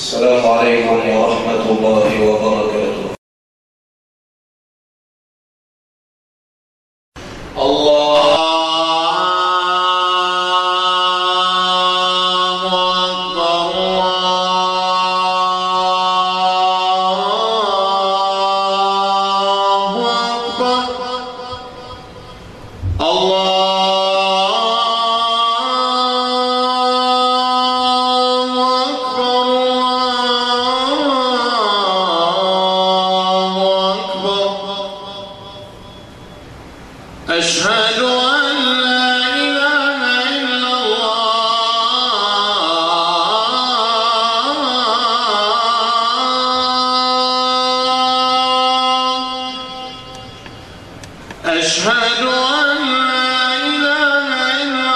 السلام عليكم ورحمة الله وبركاته. الله أشهد أن لا إله إلا الله أشهد أن لا إله إلا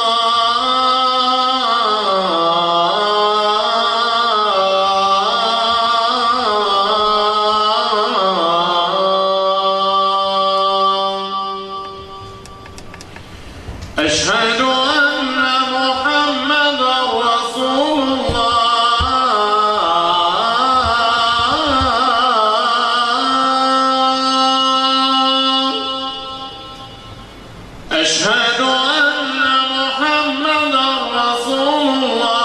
أشهد أن محمدًا رسول الله أشهد أن محمدًا رسول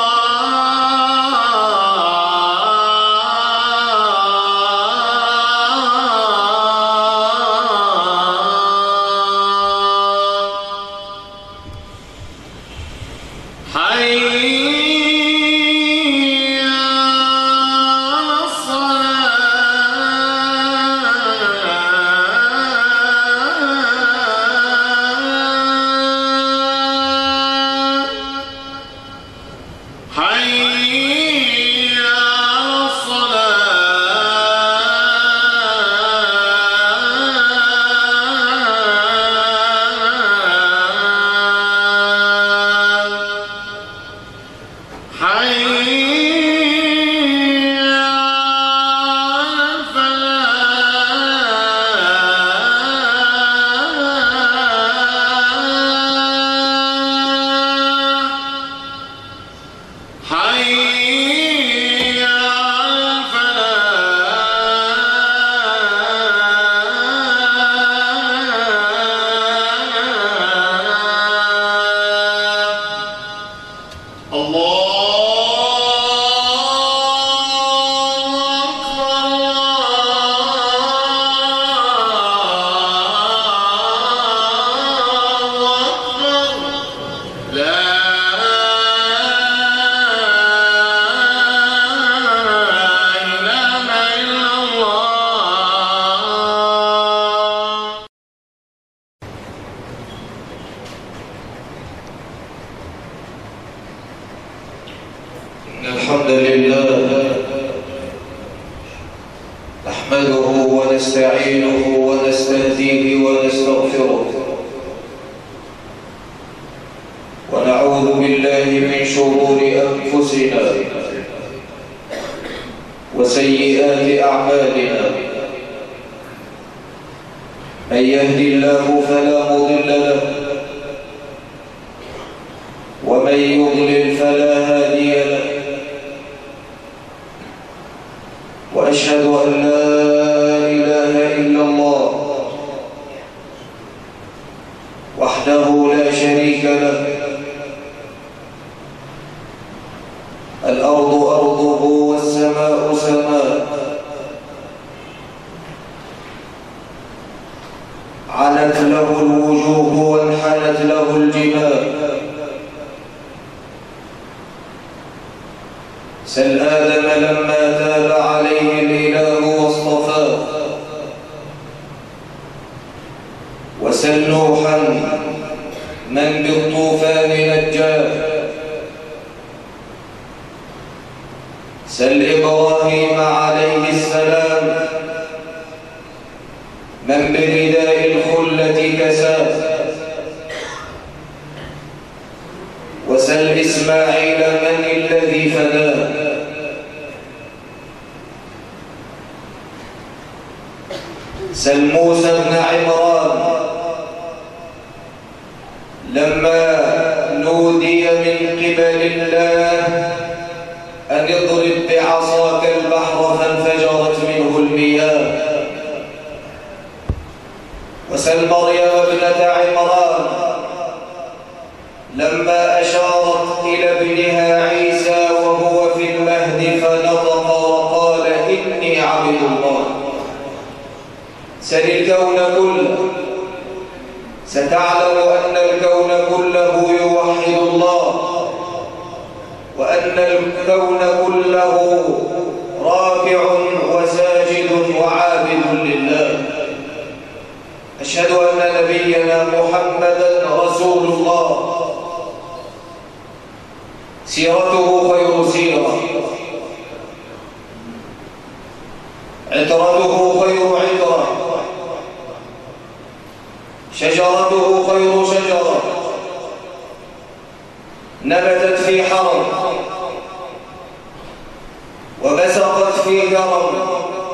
حي على الصلاة حي على الصلاة حي الحمد لله نحمده ونستعينه ونستهديه ونستغفره ونعوذ بالله من شرور أنفسنا وسيئات أعمالنا من يهد الله فلا مضل له ومن يضلل فلا هادي له وأشهد أن لا إله إلا الله وحده لا شريك له الأرض أرضه والسماء سماء علت له الوجوه وانحنت له الجبال سل آدم لما تاب عليه الإله واصطفاه وسل نوحا من بالطوفان نجاه سل إبراهيم عليه السلام من برداء الخلة كساه وسل إسماعيل من الذي فداه سل موسى بن عمران لما نودي من قبل الله أن اضرب بعصاك بعصاك البحر فانفجرت منه المياه وسل مريم ابنة عمران لما أشارت إلى ابنها عيسى وهو في المهد فنطق وقال إني عبد الله. سل الكون كله ستعلم أن الكون كله يوحد الله، وأن الكون كله راكع وساجد وعابد لله. أشهد أن نبينا محمدًا رسول الله، سيرته خير سيرة، عطرته خير عطرة، شجرته خير شجرة نبتت في حرم وبسقت في كرم.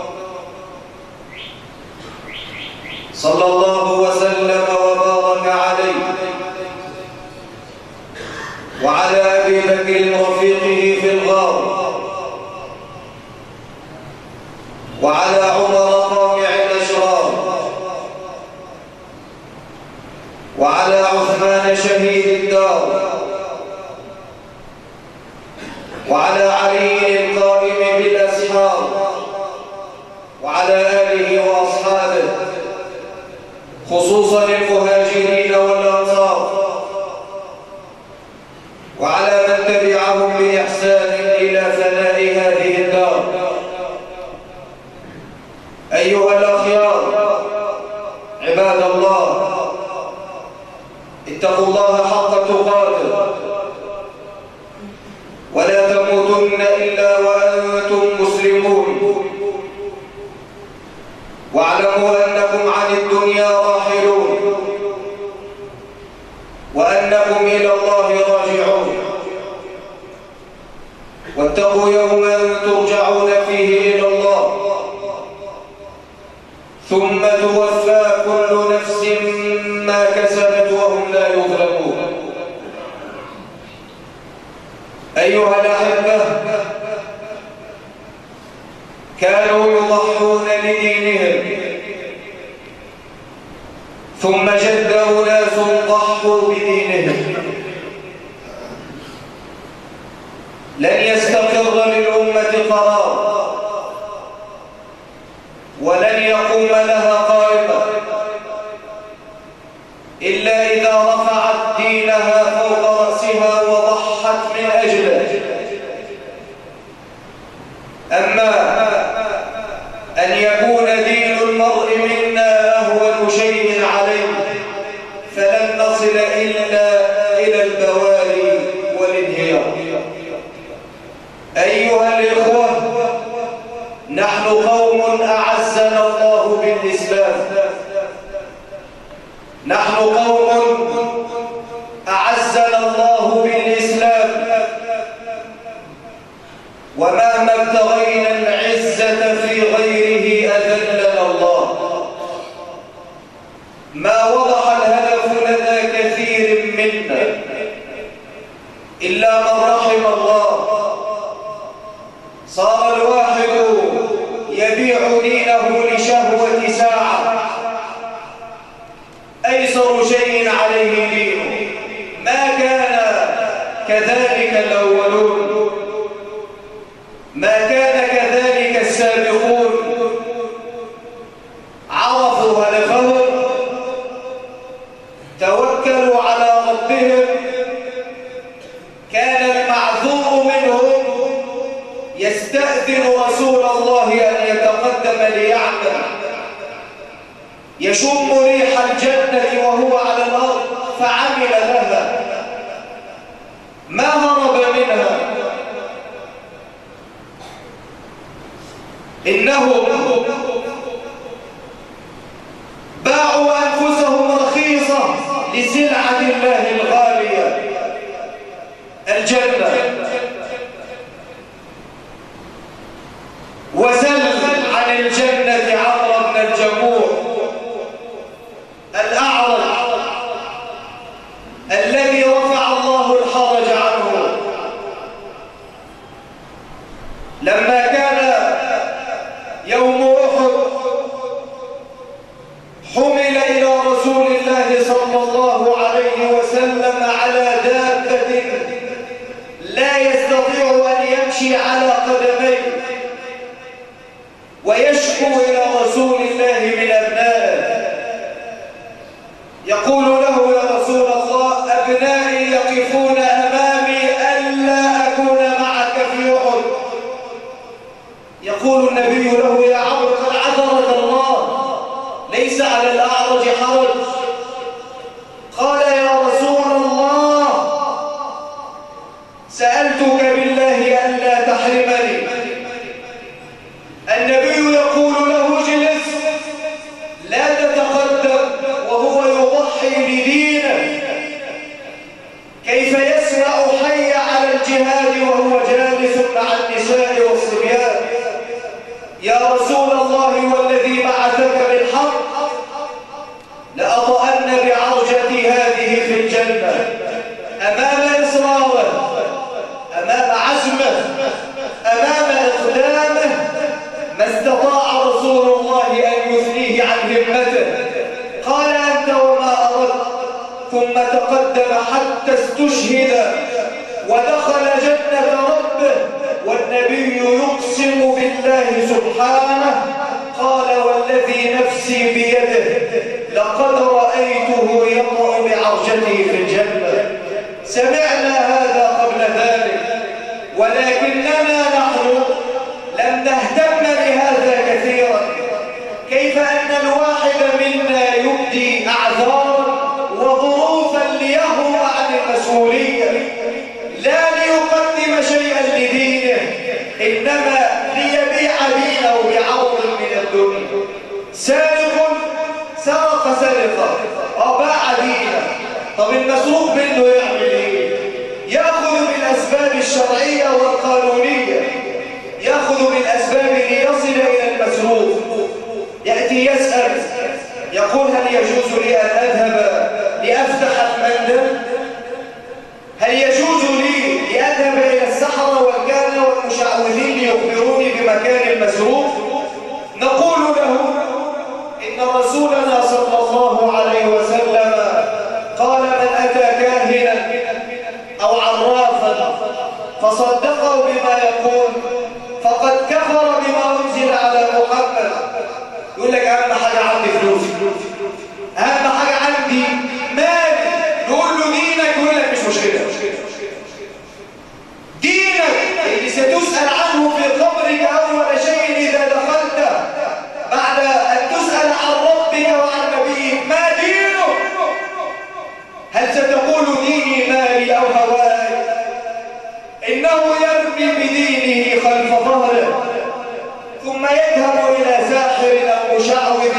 صلى الله وسلم وبارك عليه وعلى أبي بكر رفيقه في الغار، وعلى عمر قامع الأشرار، وعلى عثمان شهيد الدار، وعلى علي القائم بالأسحار، وعلى آله وأصحابه خصوصا المهاجرين والأنصار، وعلى من تبعهم بإحسان إلى فناء هذه الدار. أيها الأخيار عباد الله، اتقوا الله حق تقاته ولا تموتن إلا وأنتم مسلمون، واعلموا أنكم عن الدنيا راحلون وأنكم إلى الله راجعون. واتقوا يوما ترجعون فيه إلى الله ثم توفى كل نفس ما كسبت وهم لا يظلمون. أيها الأحبة، كانوا يضحون لدينهم، ثم جد أناس ضحوا بدينهم. لن يستقر للأمة قرار ولن يقوم لها قائمة إلا إذا رفعت دينها فوق رأسها وضحت من أجله. أما أن يكون دين المرء منا أهون شيء عليه فلن نصل إلا إلى البواري والانهيار. أيها الإخوة، نحن قوم أعزنا الله بالإسلام، نحن قوم أعزنا الله بالإسلام، ومهما ابتغينا العزة في غيره أذلنا الله. ما وضح الهدف لدى كثير منا إلا من رحم الله. صار الواحد يبيع دينه لشهوة ساعة، أيسر شيء عليه دينه. ما كان كذلك الأولون، ما كان كذلك السابقون. عرفوا هدفهم، توكلوا على ربهم. كان المعذور منهم يستأذن رسول الله أن يتقدم ليعمل، يشم ريح الجنة وهو على الأرض فعمل لها، ما هرب منها. إنهم باعوا أنفسهم رخيصة لسلعة الله الغالية الجنة. وسل عن الجنة عمرو بن الجموع الأعرج الذي رفع الله الحرج عنه لما حمل إلى رسول الله صلى الله عليه وسلم على دابة لا يستطيع أن يمشي على قدميه، ويشكو إلى رسول الله من أبنائه، يقول له: يا رسول الله، أبنائي يقفون أمامي ألا أكون معك في أحد. يقول النبي له: يا عمرو، قد عذرك الله، ليس على الأعرج حرج. قال: يا رسول الله، سألتك بالله ألا تحرمني. النبي يقول له: اجلس، لا تتقدم، وهو يضحي لدينه. كيف يسمع حي على الجهاد وهو جالس مع النساء والصبيان؟ يا رسول الله، والذي بعثك بالحق، لأطأن بعرجتي هذه في الجنة. أمام إصراره، أمام عزمه، أمام إقدامه، ما استطاع رسول الله أن يثنيه عن همته. قال: أنت وما أردت. ثم تقدم حتى استشهد ودخل جنة ربه، والنبي يقسم بالله سبحانه، قال: والذي نفسي بيده، لقد رأيته يطأ بعرجته في الجنة. سمعنا هذا قبل ذلك، ولكننا نحن لم نهتم بهذا كثيرا. كيف أن الواحد منا يبدي أعذارا وظروفا ليهرب عن المسؤولية، لا ليقدم شيئا لدينه، إنما ليبيع دينه بعرض من الدنيا. سارق سرق سرقة وباع دينه. طب المسروق منه يعمل ايه؟ يأخذ بالأسباب الشرعية والقانونية، يأخذ بالأسباب ليصل إلى المسروق. يأتي يسأل، يقول: هل يجوز لي أن أذهب لأفتح المندل؟ هل يجوز لي لأذهب إلى السحرة والكهنة والمشعوذين ليخبروني بمكان المسروق؟ نقول له: إن رسولنا صلى الله عليه وسلم قال: من أتى كاهنا أو عرافا فصدقه بما يقول فقد كفر بما أنزل على محمد. يقول لك: أهم حاجة عندي فلوس، أهم حاجة عندي مال. نقول له: دينك. يقول لك: مش مشكلة، دينك اللي ستسأل عنه في قبرك أول شيء إذا دخلت، بعد أن تسأل عن ربك وعن نبيك، ما دينك؟ هل ستقول ديني مالي أو هواي؟ إنه يرمي بدينه خلف ظهره، ثم يذهب إلى ساحر أو مشعوذ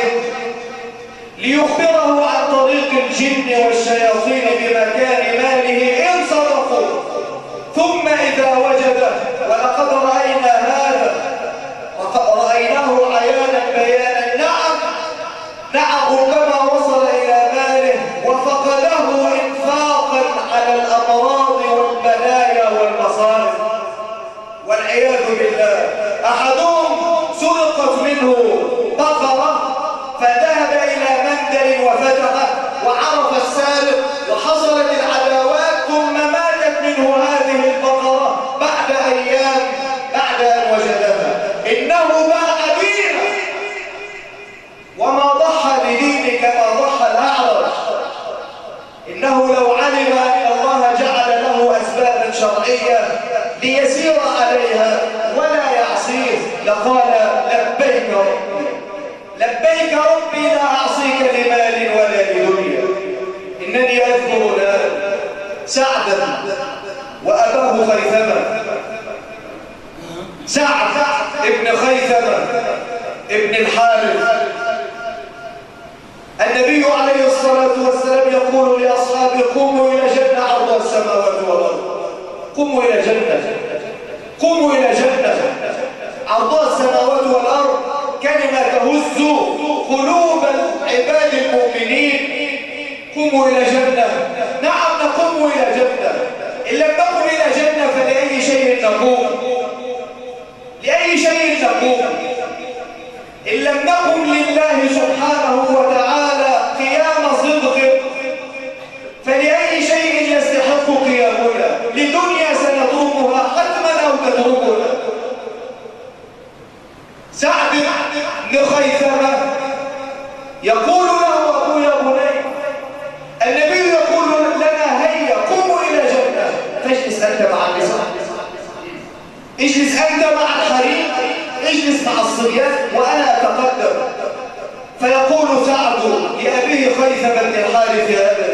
ليخبره عن طريق الجن والشياطين بمكان ماله إن صدقوا. ثم إذا وجده، ولقد رأينا هذا، رأيناه عيانا بيانا، نعم ربما وصل إلى ماله وفقده إنفاقا على الأمراض والبلايا والمصائب والعياذ بالله. أحدهم سرقت منه بقرة فذهب إلى منزل وفتحه وعرف السارق وحصلت العداوات، ثم ماتت منه هذه البقرة بعد أيام بعد أن وجدها. إنه باع دينه وما ضحى بدينه كما ضحى الأعرج. إنه لو علم أن الله جعل له أسبابا شرعية ليسير عليها ولا يعصيه لقال: لبيك ربي، لبيك ربي، لا أعصيك لمال ولا لدنيا. إنني أذكر الآن سعدا وأباه خيثمة. سعد ابن خيثمة ابن الحارث، النبي عليه الصلاة والسلام يقول لأصحابه: قوموا إلى جنة عرضها السماوات والأرض. قوموا إلى جنة، قوموا إلى جنة عرضها السماوات والأرض، كلمة تهز قلوب عباد المؤمنين. قوموا إلى جنة. نعم نقوم إلى جنة. إن لم نقم إلى جنة فلأي شيء نقوم؟ لأي شيء نقوم؟ إن لم نقم لله سبحانه وتعالى مع الصبيان وأنا أتقدم، فيقول سعد لأبيه خيثمة بن الحارث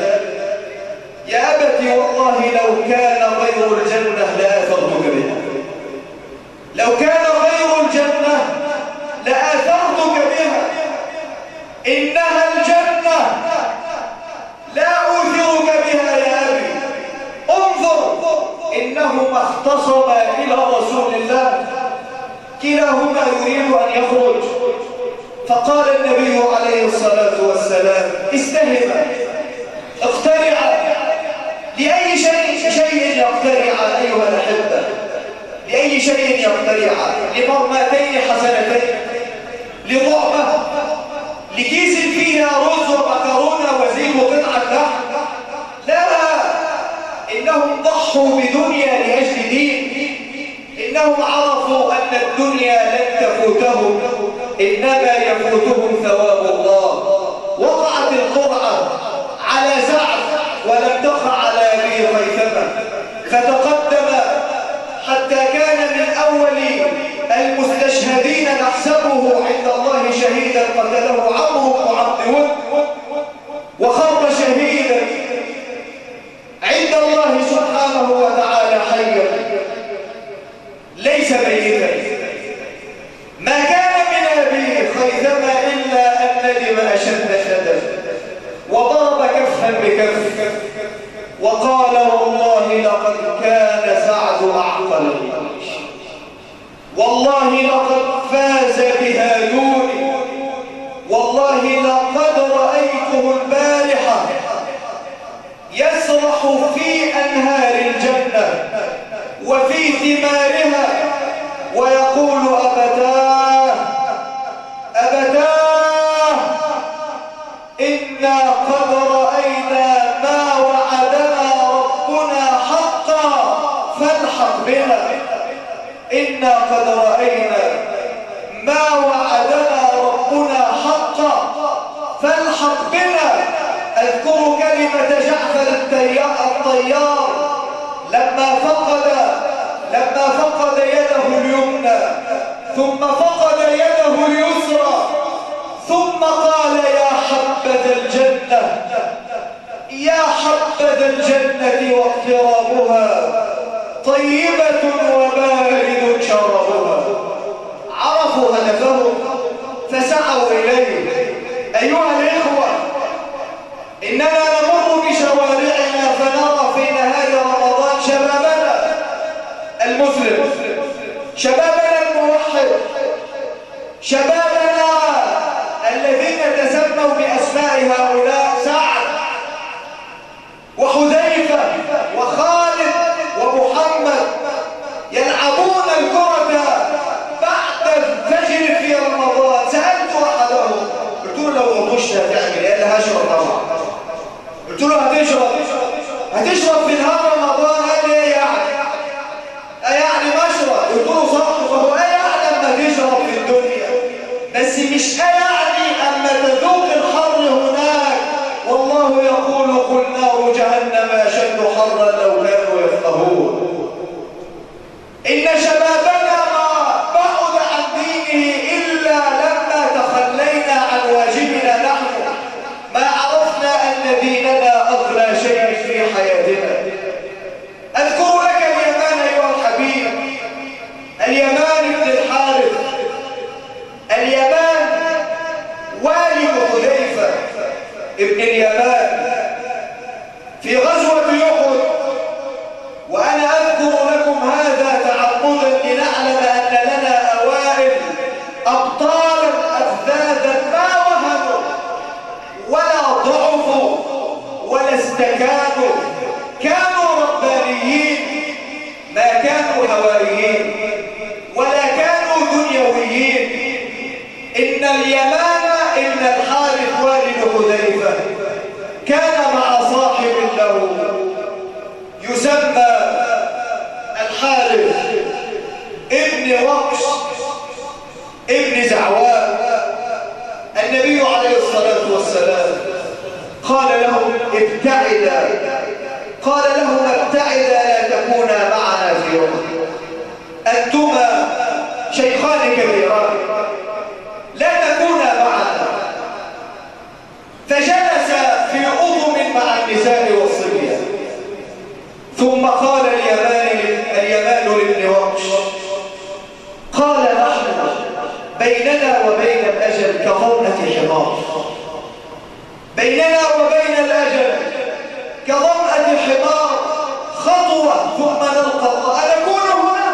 يا أبت والله لو كان غير الجنة لآثرتك بها، لو كان غير الجنة لآثرتك بها، إنها الجنة لا أوثرك بها يا أبي. انظر إنهما اختصما إلى رسول الله كلاهما يريد أن يخرج، فقال النبي عليه الصلاة والسلام استهما اقترعا. لأي شيء يقترعا أيها الأحبة؟ لأي شيء يقترعا؟ لمرماتين حسنتين، لضعبة، لكيس فيها رز ومكرونة وزيت وقطعة لحم؟ لا، إنهم ضحوا بدنيا لأجل دين. إنهم عرفوا أن الدنيا لن تفوتهم، إنما يفوتهم ثواب الله. وقعت القرعة على سعد ولم تقع على أبي خيثمة، فتقدم حتى كان من أول المستشهدين نحسبه عند الله شهيدا قتله عمرو بن عبد ود، وخر شهيدا عند الله سبحانه وتعالى حيا ليس ميتا. ما كان من أبي خيثمة إلا أن ندم أشد ندم، وضرب كفا بكف وقال والله لقد كان سعد أعقل، والله لقد فاز بها دوني، والله لقد رأيته البارحة يسرح في أنهار الجنة وفي ثمارها ويقول أبتاه أبتاه إنا قد رأينا ما وعدنا ربنا حقا فالحق بنا، إنا قد رأينا ما وعدنا ربنا حقا فالحق بنا. أذكر كلمة جعفر الطيار لما فقد يده اليمنى ثم فقد يده اليسرى، ثم قال يا حبذا الجنة، يا حبذا الجنة واقترابها طيبة وبارد شرابها. عرفوا هدفهم فسعوا إليه. أيها الإخوة، إننا نمر بشوارعنا فنرى في نهاية رمضان شبابنا المسلم، شبابنا الموحد، شبابنا الذين تسموا بأسماء هؤلاء سعد وحذيفة وخالد ومحمد يلعبون الكرة بعد الفجر في رمضان. سألت أحدهم قلت له لو غطشت هتعمل ايه؟ قال لي هشرب طبعا. قلت له هتشرب في نهار رمضان؟ قال لي ايه يعني مشرب؟ قلت له صح، وهو ايه يعني اما تشرب في الدنيا، بس مش ايه يعني اما تذوق الحر هناك. والله يقول قل نار جهنم اشد حرا لو كانوا يفقهون. ان شبابنا ما بعد عن دينه الا لما تخلينا عن واجبنا نحن، ما عرفنا ان ديننا اغلى شيء في حياتنا. اذكر لك اليمان ايها الحبيب، اليمان بن الحارث، اليمان والد حذيفة ابن اليمان في غزوة أحد. وأنا أذكر لكم هذا تعمدا لنعلم أن لنا أوائل أبطالا أفذاذا ما وهنوا ولا ضعفوا ولا استكانوا، كانوا ربانيين، ما كانوا هوائيين ولا كانوا دنيويين. إن اليمان ابن الحارث والد حذيفة كان مع صاحب له يسمى الحارث ابن وقش ابن زعوان. النبي عليه الصلاة والسلام قال لهم ابتعدا، قال لهم ابتعدا لا تكونا معنا في يوم، أنتما شيخان كبيران بيننا وبين الأجل كظمأة حمار، خطوة ثم نلقى الله. أنكون هنا،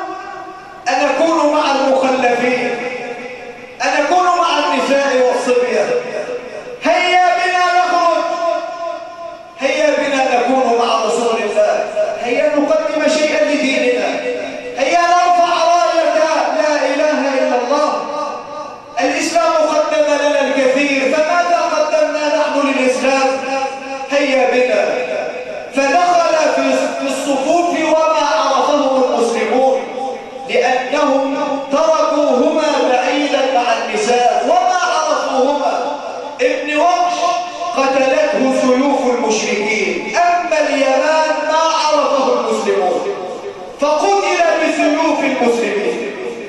أنكون مع المخلفين، أنكون مع النساء والصبية. هيا بنا نخرج، هيا بنا نكون مع رسول الله، هيا نقدم شيئا لديننا، هيا نرفع راية لا إله إلا الله. الإسلام قدم لنا الكثير، فماذا قدمنا نحن للإسلام؟ هيا بنا. فدخل في الصفوف وما عرفه المسلمون، لأنهم تركوهما بعيدا مع النساء وما عرفوهما. ابن وحش قتلته سيوف المشركين، أما اليمان ما عرفه المسلمون فقتل بسيوف المسلمين.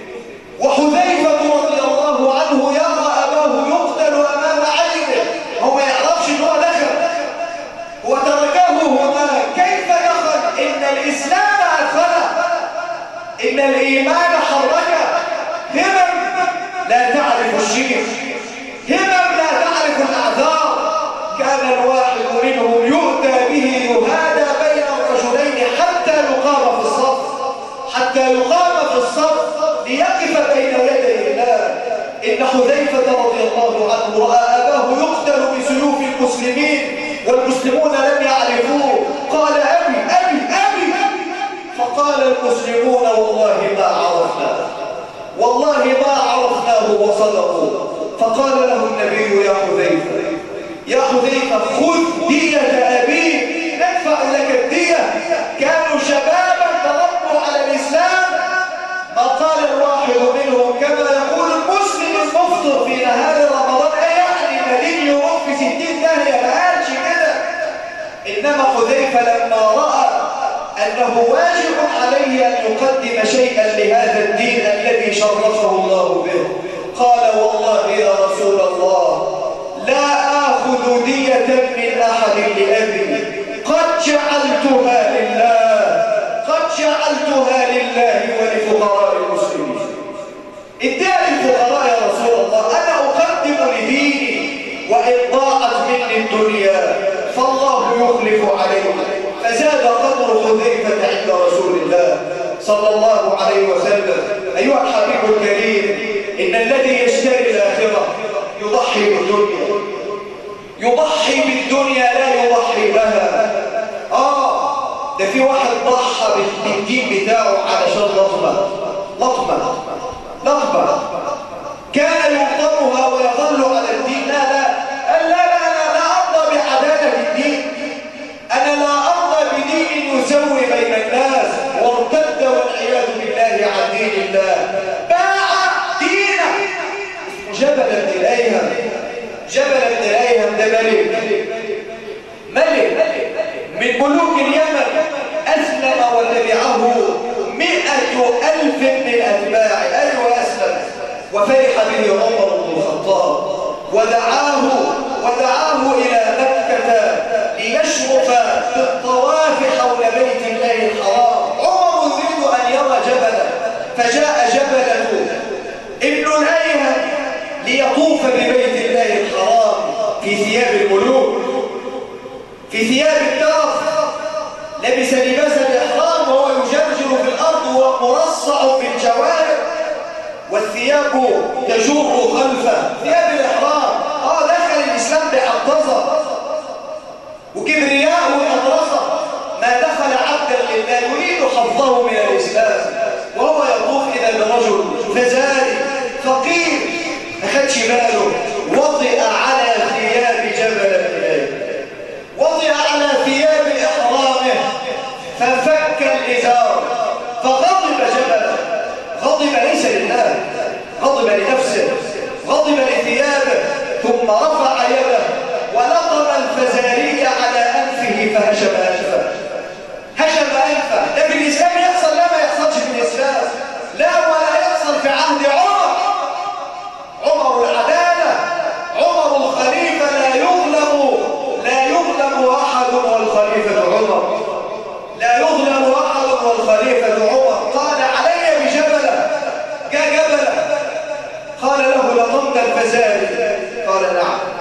وحذيفة رضي الله عنه يرى أباه يقتل أمام عينه، هو ما يعرفش إن هو دخل، هو تركه هناك. كيف دخل؟ إن الإسلام أدخله، إن الإيمان حركه. همم لا تعرف الشيخ، همم لا تعرف الأعذار. كان الواحد منهم يؤتى به يهادى بين الرجلين حتى يقام في الصف، حتى يقام في الصف ليقف بين يدي الله. إن حذيفة رضي الله عنه رأى أباه يقتل بسيوف المسلمين والمسلمون لم يعرفوه، قال أبي أبي أبي. فقال المسلمون والله ما عرفناه، والله ما عرفناه، وصدقوا. فقال له النبي يا حذيفة، يا حذيفة خذ دية أبيك ندفع لك الدية. كانوا شبابا تربوا على الإسلام. ما قال الواحد منهم كما يقول المسلم المفطر في نهار رمضان يعني مدين يروح في 60 داهية، ما قالش كده. إنما حذيفة لما رأى أنه واجب عليه أن يقدم شيئا لهذا الدين الذي شرفه الله به، قال والله يا رسول الله لا آخذ دية من أحد لأبي، قد جعلتها لله، قد جعلتها لله ولفقراء المسلمين. ادعي للفقراء يا رسول الله، أنا أقدم لديني، وإن ضاعت مني الدنيا فالله يخلف عليه. فزاد قدر حذيفة عند رسول الله صلى الله عليه وسلم. أيها الحبيب الكريم، إن الذي يشتري الآخرة يضحي بالدنيا، يضحي بالدنيا لا يضحي لها. ده في واحد ضحى بالدين بتاعه علشان لطمة كان يلطمها ويظل على الدين. لا قال لا أنا لا أرضى بعدالة الدين، أنا لا أرضى بدين يسوي بين الناس، وارتد والعياذ بالله عن دين الله، باع دينه. جبل بن الأيهم، جبل بن الأيهم ده ملك من ملوك اليمن، أسلم وتبعه 100,000 من أتباعه. أيوة أسلم، وفرح به عمر بن الخطاب ودعاه إلى مكة ليشرف بالطواف حول بيت الله الحرام. عمر يريد أن يرى جبلا، فجاء جبله ابن الأيهم ليطوف ببيت الله الحرام في ثياب الملوك، في ثياب الترف، لبس لباس الإحرام وهو يجرجر في الأرض ومرصع بالجوارح، والثياب تجور خلفه، ثياب الإحرام. دخل الإسلام بحطظة وكبرياء ومدرسة. ما دخل عبدا لله يريد حظه من الإسلام وهو يطوف إلى برجل فزاري فقير ما خدش باله، وطئ على ثياب جبل الإله، وطئ على ثياب إحرامه ففك الإزار، فغضب جبله. غضب ليس لله، غضب لنفسه، غضب لثيابه، ثم رفع يده ولطم الفزاري على أنفه فهشم أنفه، هشم أنفه. ده في الإسلام يحصل؟ لا، ما يحصلش في الإسلام، لا ولا يحصل في عهد عمر العدالة، عمر الخليفة لا يظلم أحد والخليفة عمر، لا يظلم أحد والخليفة عمر. قال علي بجبله، جاء جبله، قال له لطمت الفزاري؟ قال نعم.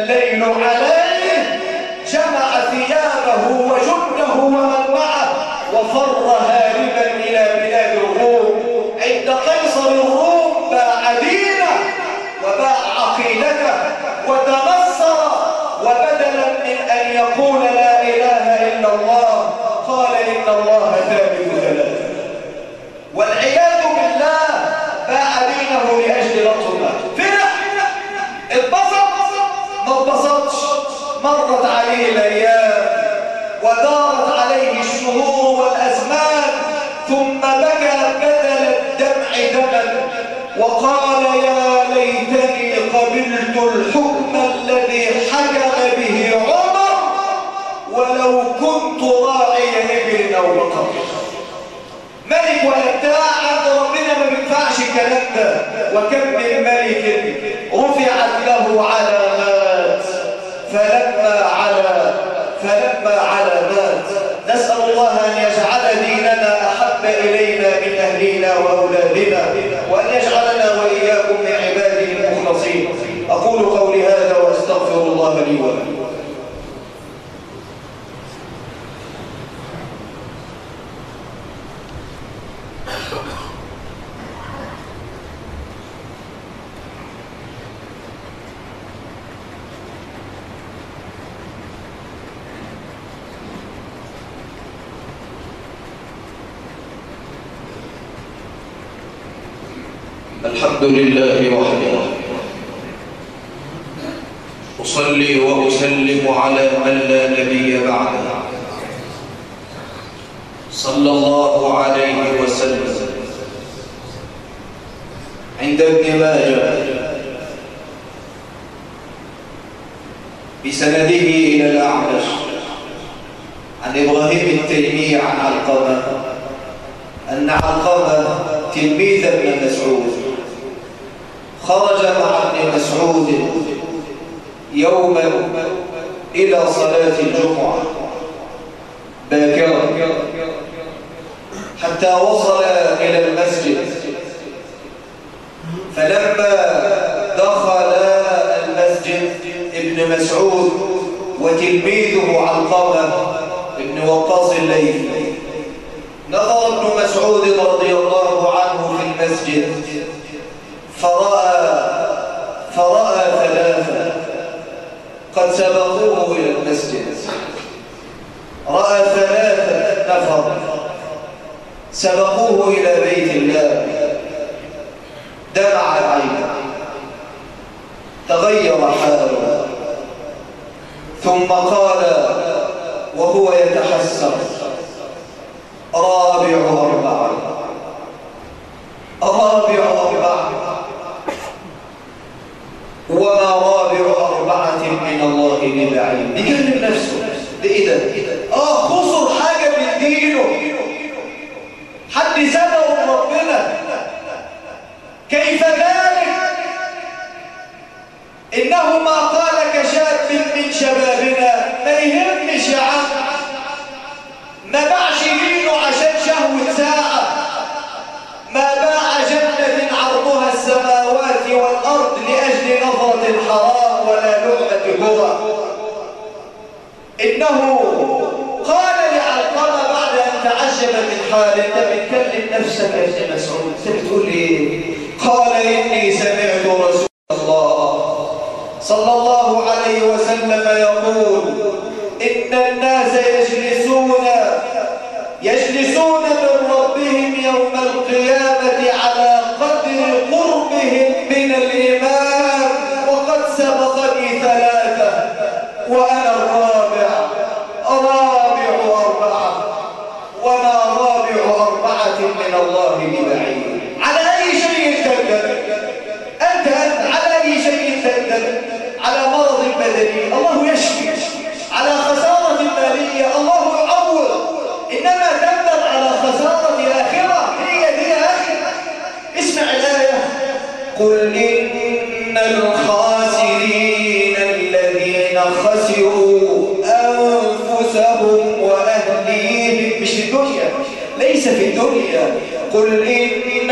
الليل عليه جمع ثيابه وجنده ومن معه وفر هاربا إلى بلاد الروم. عند قيصر الروم باع دينه وباع عقيدته وتنصر، وبدلا من أن يقول لا إله إلا الله قال إن الله ثالث ثلاثة، والعياذ بالله باع دينه لأجل لطمه. فرح اتبسط ما اتبسطش، مرت عليه الأيام ودارت عليه الشهور والأزمان، ثم بكى بدل الدمع دما وقال يا ليتني قبلت الحكم الذي حكم به عمر ولو كنت راعي إبل أو بقر. ملك ولا بتاع عند ربنا ما بينفعش الكلام ده. وكم من ملك رفعت له علامات فلما على مات. نسأل الله أن يجعل ديننا أحب إلينا من أهلنا وأولادنا، وأن يجعلنا وإياكم من عباده المخلصين. أقول قولي هذا وأستغفر الله لي ولكم. الحمد لله وحده، أصلي وأسلم على من لا نبي بعده، صلى الله عليه وسلم. عند ابن ماجه بسنده إلى الأعمش عن إبراهيم التيمي عن علقمة أن علقمة تلميذ ابن مسعود خرج مع ابن مسعود يوما إلى صلاة الجمعة باكرا حتى وصل إلى المسجد، فلما دخل المسجد ابن مسعود وتلميذه علقمة ابن وقاص الليثي، نظر ابن مسعود رضي الله عنه في المسجد فرأى ثلاثة قد سبقوه إلى المسجد. رأى ثلاثة نفر سبقوه إلى بيت الله، دمع عينه، تغير حاله، ثم قال وهو يتحسر رابع أربعة وما رابع أربعة من الله ببعيد. بيكلم نفسه بإيه ده؟ خسر حاجة من دينه، حد سبقه ربنا. كيف ذلك؟ إنه ما قال كشاب من شبابنا ما يهمش يا عم، ما باعش دينه عشان شهوة ساعة، ما باع جنة عرضها السماوات والأرض لأجل نظرة الحرام ولا لعبة هوى. إنه قال لعلقمة بعد أن تعجب من حال أنت بتكلم نفسك يا ابن مسعود، أنت بتقول إيه؟ قال إني سمعت رسول الله صلى الله عليه وسلم يقول إن الناس يجلسون من ربهم يوم القيامة على قدر قربهم من الإمام، وقد سبقني ثلاثة وأنا الرابع أربعة، وما رابع أربعة من الله ببعيد. على أي شيء تندم أنت على أي شيء تندم؟ على مرض بدني الله يشفي، على خسارة مالية الله يعوض، إنما تندم على خسارة الآخرة. هي دي يا أخي. اسمع الآية: قل إن الخاسرين الذين خسروا أنفسهم وأهليهم، مش في الدنيا، ليس في الدنيا. قل إن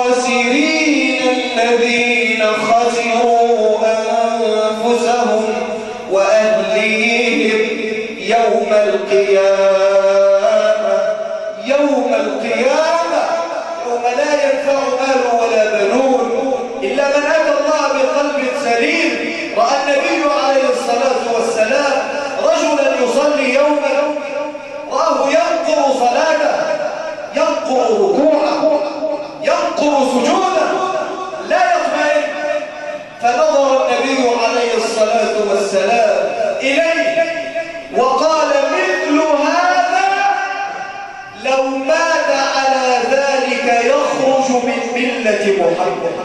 الخاسرين الذين خسروا أنفسهم وأهليهم يوم القيامة. يوم القيامة يوم لا ينفع مال ولا بنون إلا من أتى الله بقلب سليم. رأى النبي عليه الصلاة والسلام رجلا يصلي يوما، رآه ينقر صلاته، ينقر ركوعه، ينقر سجوده، لا يطمئن. فنظر النبي عليه الصلاة والسلام إليه وقال: مثل هذا لو مات على ذلك يخرج من ملة محمد.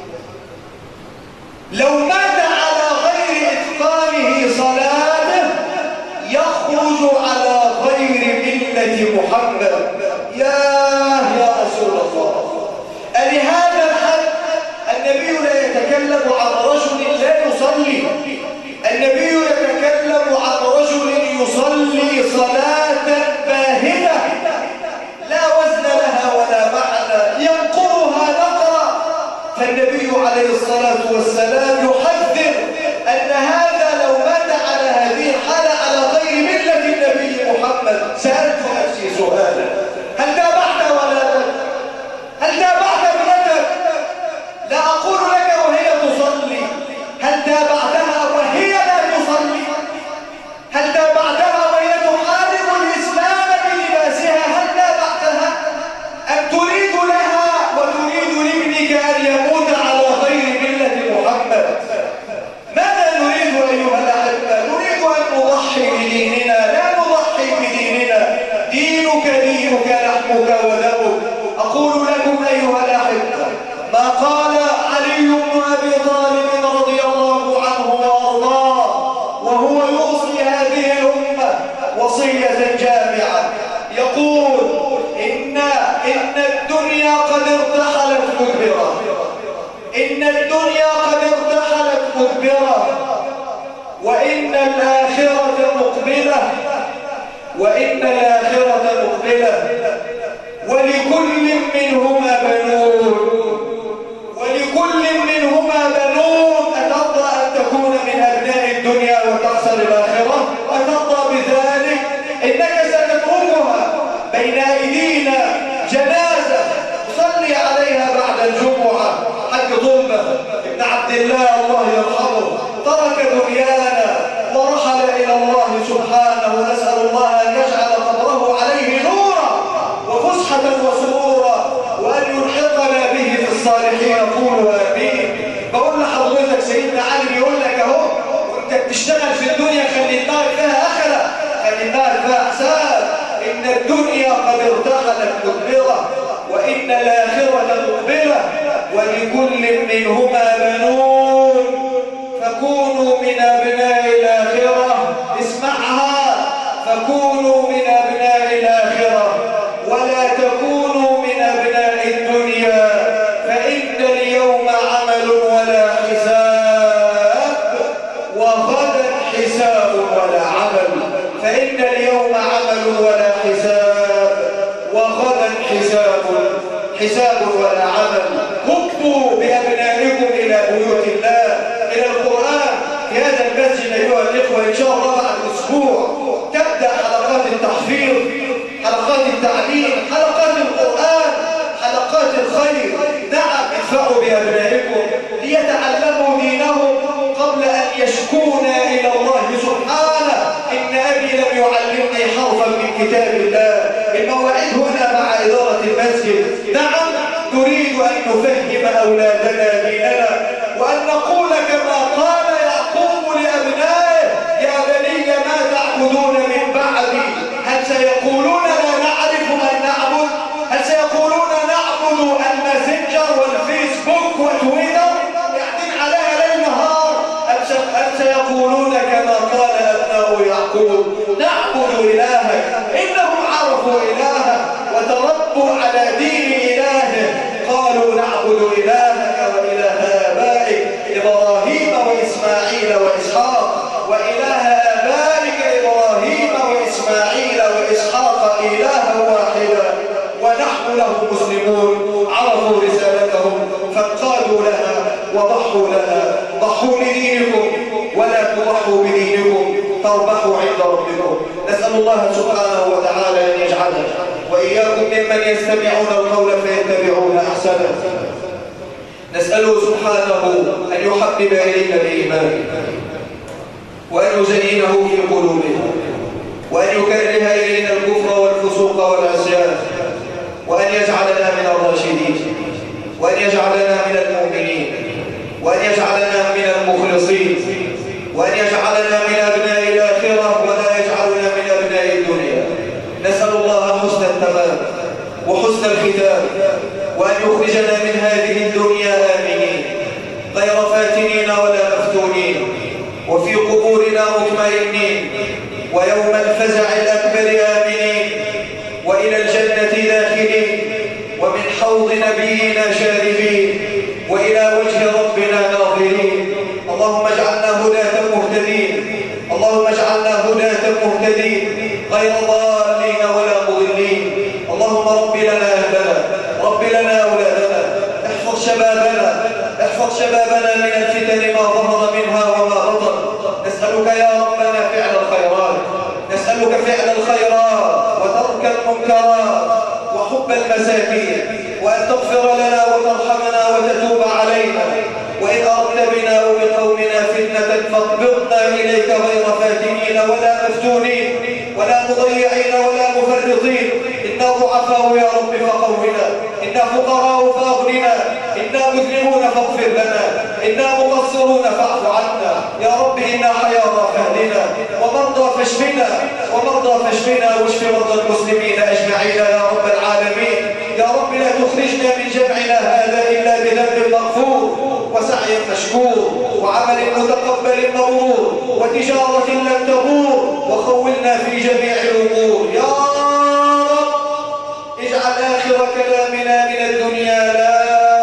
لو مات على غير إتقانه صلاته يخرج على غير ملة محمد. يا رسول الله، ألهذا الحد النبي لا يتكلم عن رجل لا يصلي، النبي يتكلم عن رجل يصلي صلاة باهتة لا وزن لها ولا معنى، ينقرها نقرا. فالنبي عليه الصلاة والسلام يحذر أن هذا لو مات على هذه الحالة على غير ملة النبي محمد. سألت نفسي سؤالا: هل تابعت ولدك؟ هل تابعت ابنتك؟ لا أقول لك وهي تصلي، هل تابعتها وهي لا تصلي؟ هل تابعتها وهي تحارب الإسلام بلباسها؟ هل تابعتها؟ أم تريد لها وتريد لابنك أن يموت على غير ملة محمد؟ ماذا نريد أيها الأحبة؟ نريد أن نضحي بديننا، لا نضحي بديننا. دينك دينك، لحمك ودمك. أقول لكم أيها الأحبة ما قال علي بن أبي طالب رضي الله عنه وأرضاه وهو يوصي هذه الأمة وصية جامعة، يقول: إن الدنيا قد ارتحلت مدبرة، إن الدنيا قد ارتحلت مدبرة، وإن الآخرة مقبلة، وإن الآخرة مقبلة، ولكل منهما بنون، ولكل منهما بنون. أترضى أن تكون من أبناء الدنيا وتخسر الآخرة؟ أترضى بذلك؟ إنك ستتركها بين أيدينا جنازة صلي عليها بعد الجمعة. حج طلبة ابن عبد الله الله يرحمه ترك دنيانا ورحل إلى الله سبحانه. نسأل الله أن يجعل قبره عليه نورا وفسحة وسرورا وأن يلحقنا به في الصالحين. قولوا آمين. بقول لحضرتك سيدنا علي بيقول لك أهو وأنت بتشتغل في الدنيا خلي دماغك فيها آخرة، خلي دماغك فيها حساب. إن الدنيا قد ارتحلت مدبرة وإن الآخرة مقبلة، ولكل منهما بنون، فكونوا من أبناء الآخرة. اسمعها: فكونوا من أبناء الآخرة ولا تكونوا من أبناء الدنيا، فإن اليوم عمل ولا حساب وغدا حساب ولا عمل. فإن اليوم عمل ولا حساب وغدا حساب ولا عمل. اكتبوا بأبنائكم إلى بيوت الله، إلى القرآن في هذا المسجد أيها الإخوة. إن شاء الله بعد أسبوع تبدأ حلقات التحفيظ، حلقات التعليم، حلقات القرآن، حلقات الخير. نعم، ادفعوا بأبنائكم ليتعلموا دينهم قبل أن يشكونا إلى الله سبحانه. إن أبي لم يعلمني حرفا من كتاب الله. الموعد هنا مع إدارة المسجد. نعم، نريد أن نفهم أولادنا ديننا وأن نقول كما قال يعقوب لأبنائه: يا بني ما تعبدون من بعدي؟ هل سيقولون لا نعرف من نعبد؟ هل سيقولون نعبد الماسنجر والفيسبوك وتويتر يعدين عليها ليل نهار؟ أم سيقولون كما قال أبناء يعقوب: نعبد إلهك؟ إنهم عرفوا إلهك وتربوا على دين إلهه، قالوا نعبد إلهك وإله آبائك إبراهيم وإسماعيل وإسحاق، وإله آبائك إبراهيم وإسماعيل وإسحاق إلها واحدا ونحن له مسلمون. عرفوا رسالتهم فانقادوا لها وضحوا لها. ضحوا لدينكم ولا تضحوا بدينكم تربحوا عند ربكم. نسأل الله سبحانه وتعالى أن يجعلنا وإياكم ممن يستمعون القول فيتبعون أحسنه. نسأله سبحانه أن يحبب إلينا الإيمان وأن يزينه في قلوبنا وأن يكره إلينا الكفر والفسوق والعصيان وأن يجعلنا من الراشدين وأن يجعلنا من المؤمنين وأن يجعلنا من المخلصين وأن يجعلنا من أبناء الآخرة ولا يجعلنا من أبناء الدنيا. نسأل الله حسن التمام وحسن الختام وأن يخرجنا من هذه الدنيا آمنين غير فاتنين ولا مفتونين وفي قبورنا مطمئنين ويوم الفزع الأكبر آمنين وإلى الجنة داخلين ومن حوض نبينا شاربين وإلى وجه ربنا ناظرين. اللهم اجعلنا هداة مهتدين اللهم اجعلنا هداة مهتدين غير ضالين ولا مضلين. اللهم رب لنا أهلنا رب لنا أولادنا احفظ شبابنا من الفتن ما ظهر منها وما بطن. نسألك يا ربنا فعل الخيرات وترك المنكرات وحب المساكين وأن تغفر لنا وترحمنا وتتوب علينا وإن أردت بنا وبقومنا فتنة فاقبضنا إليك غير فاتنين ولا مفتونين ولا مضيعين ولا مفرطين. إنا ضعفاء يا رب فقونا إنا فقراء فأغننا إنا مذنبون فاغفر لنا إنا مقصرون فاعف عنا يا رب. إنا حياضى فاهدنا ومرضى فاشفنا واشف مرضى المسلمين أجمعين يا رب العالمين. يا رب لا تخرجنا من جمعنا هذا إلا بذنب مغفور وسعي مشكور وعمل متقبل مبرور وتجارة لن تبور وخولنا في جميع الأمور. يا رب اجعل آخر كلامنا من الدنيا لا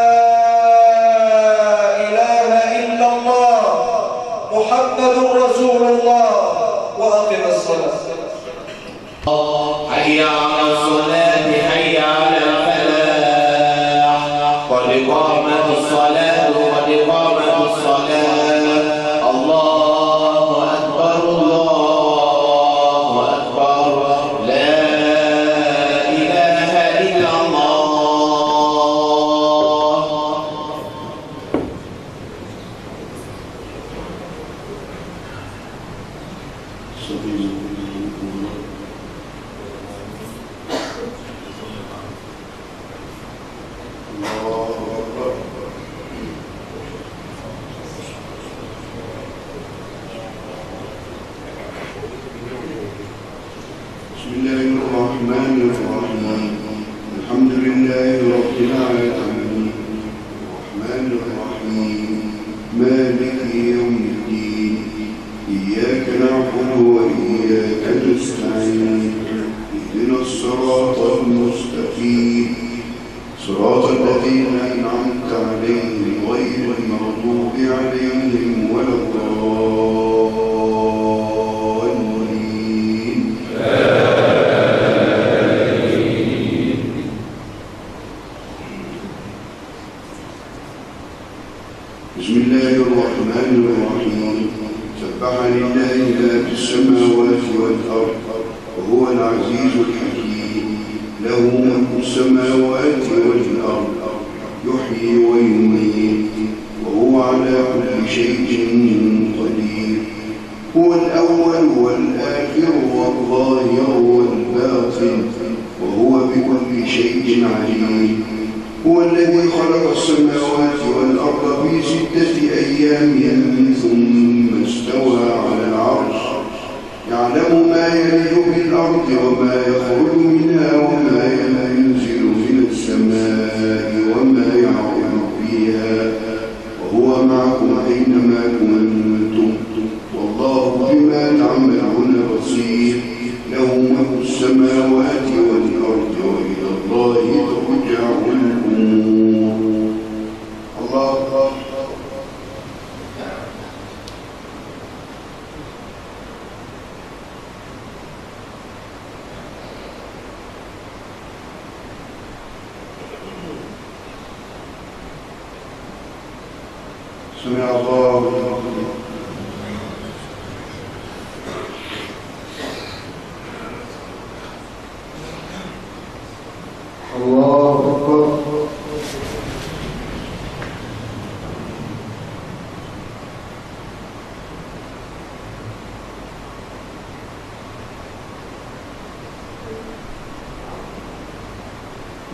إله إلا الله محمد رسول الله. وأقم الصلاة. حي على الصلاة حي على الفلاح قد قامت الصلاة قد قامت الصلاة. الله أكبر الله أكبر لا إله إلا الله. بسم الله الرحمن الرحيم الحمد لله رب العالمين الرحمن الرحيم مالك يوم الدين إياك نعبد وإياك نستعين اهدنا الصراط المستقيم صراط الذين أنعمت عليهم غير المغضوب عليهم ولا الضالين. بسم الله الرحمن الرحيم سبح لله ما في السماوات والأرض وهو العزيز الحكيم له ملك السماوات والأرض يحيي ويميت وهو على كل شيء قدير. هو الأول والآخر والظاهر والباطن وهو بكل شيء عليم. هو الذي خلق السماوات والأرض في 6 أيام ثم استوى على العرش يعلم ما يلج في الأرض وما يخرج منها وما ينزل من السماء وما يعرج فيها وهو معكم أينما كنتم والله بما تعملون بصير. له ملك السماوات والأرض وإلى الله ترجع الأمور. الله سمع الله لمن حمده.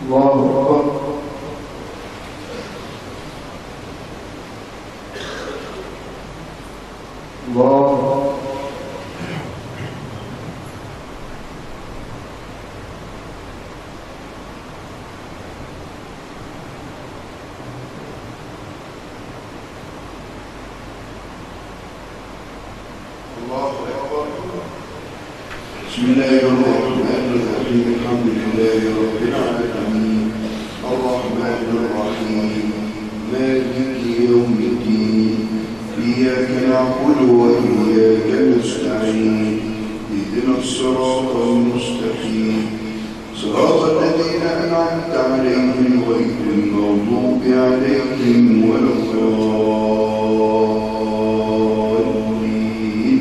الله أكبر. الله بسم الله الرحمن الرحيم الحمد لله رب العالمين الرحمن الرحيم مالك يوم الدين إياك نعبد وإياك نستعين اهدنا الصراط المستقيم صراط الذين أنعمت عليهم غير المغضوب عليهم ولا الضالين.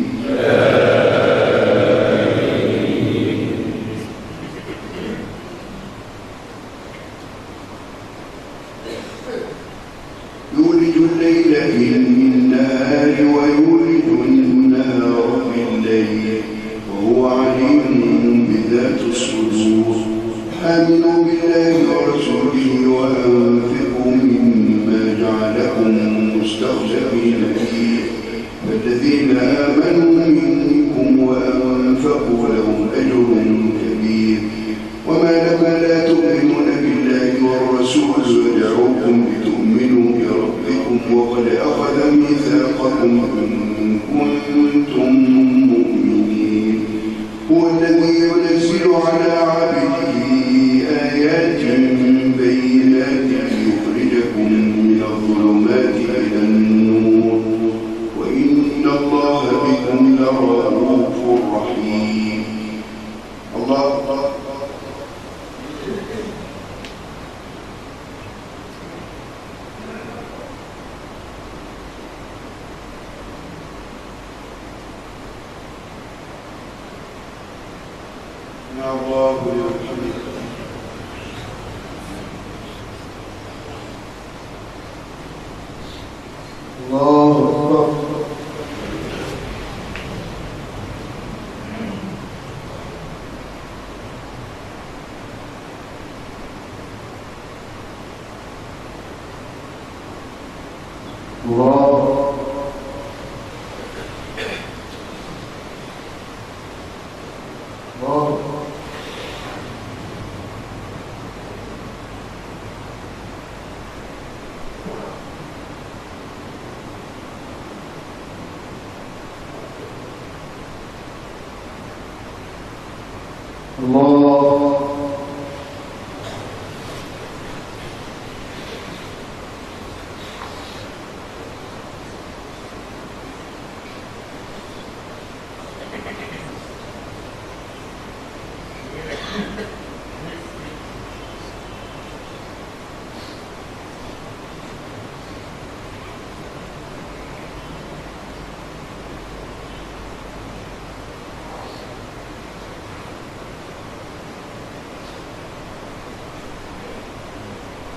يولج الليل في النهار ويولج النهار في الليل وهو عليم بذات الصدور. آمنوا بالله ورسوله وأنفقوا مما جعلكم مستخلفين فيه فالذين آمنوا منكم وأنفقوا لهم أجر كبير. وما لكم لا تؤمنون بالله والرسول يدعوكم لتؤمنوا بربكم وقد أخذ ميثاقكم إن كنتم مؤمنين. هو الذي ينزل على عبده آيات بينات ليخرجكم من الظلمات إلى النور وإن الله بكم لرؤوف رحيم. الله الله يرحمك. الله أكبر. الله الله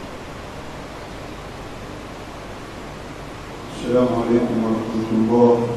السلام عليكم ورحمة الله.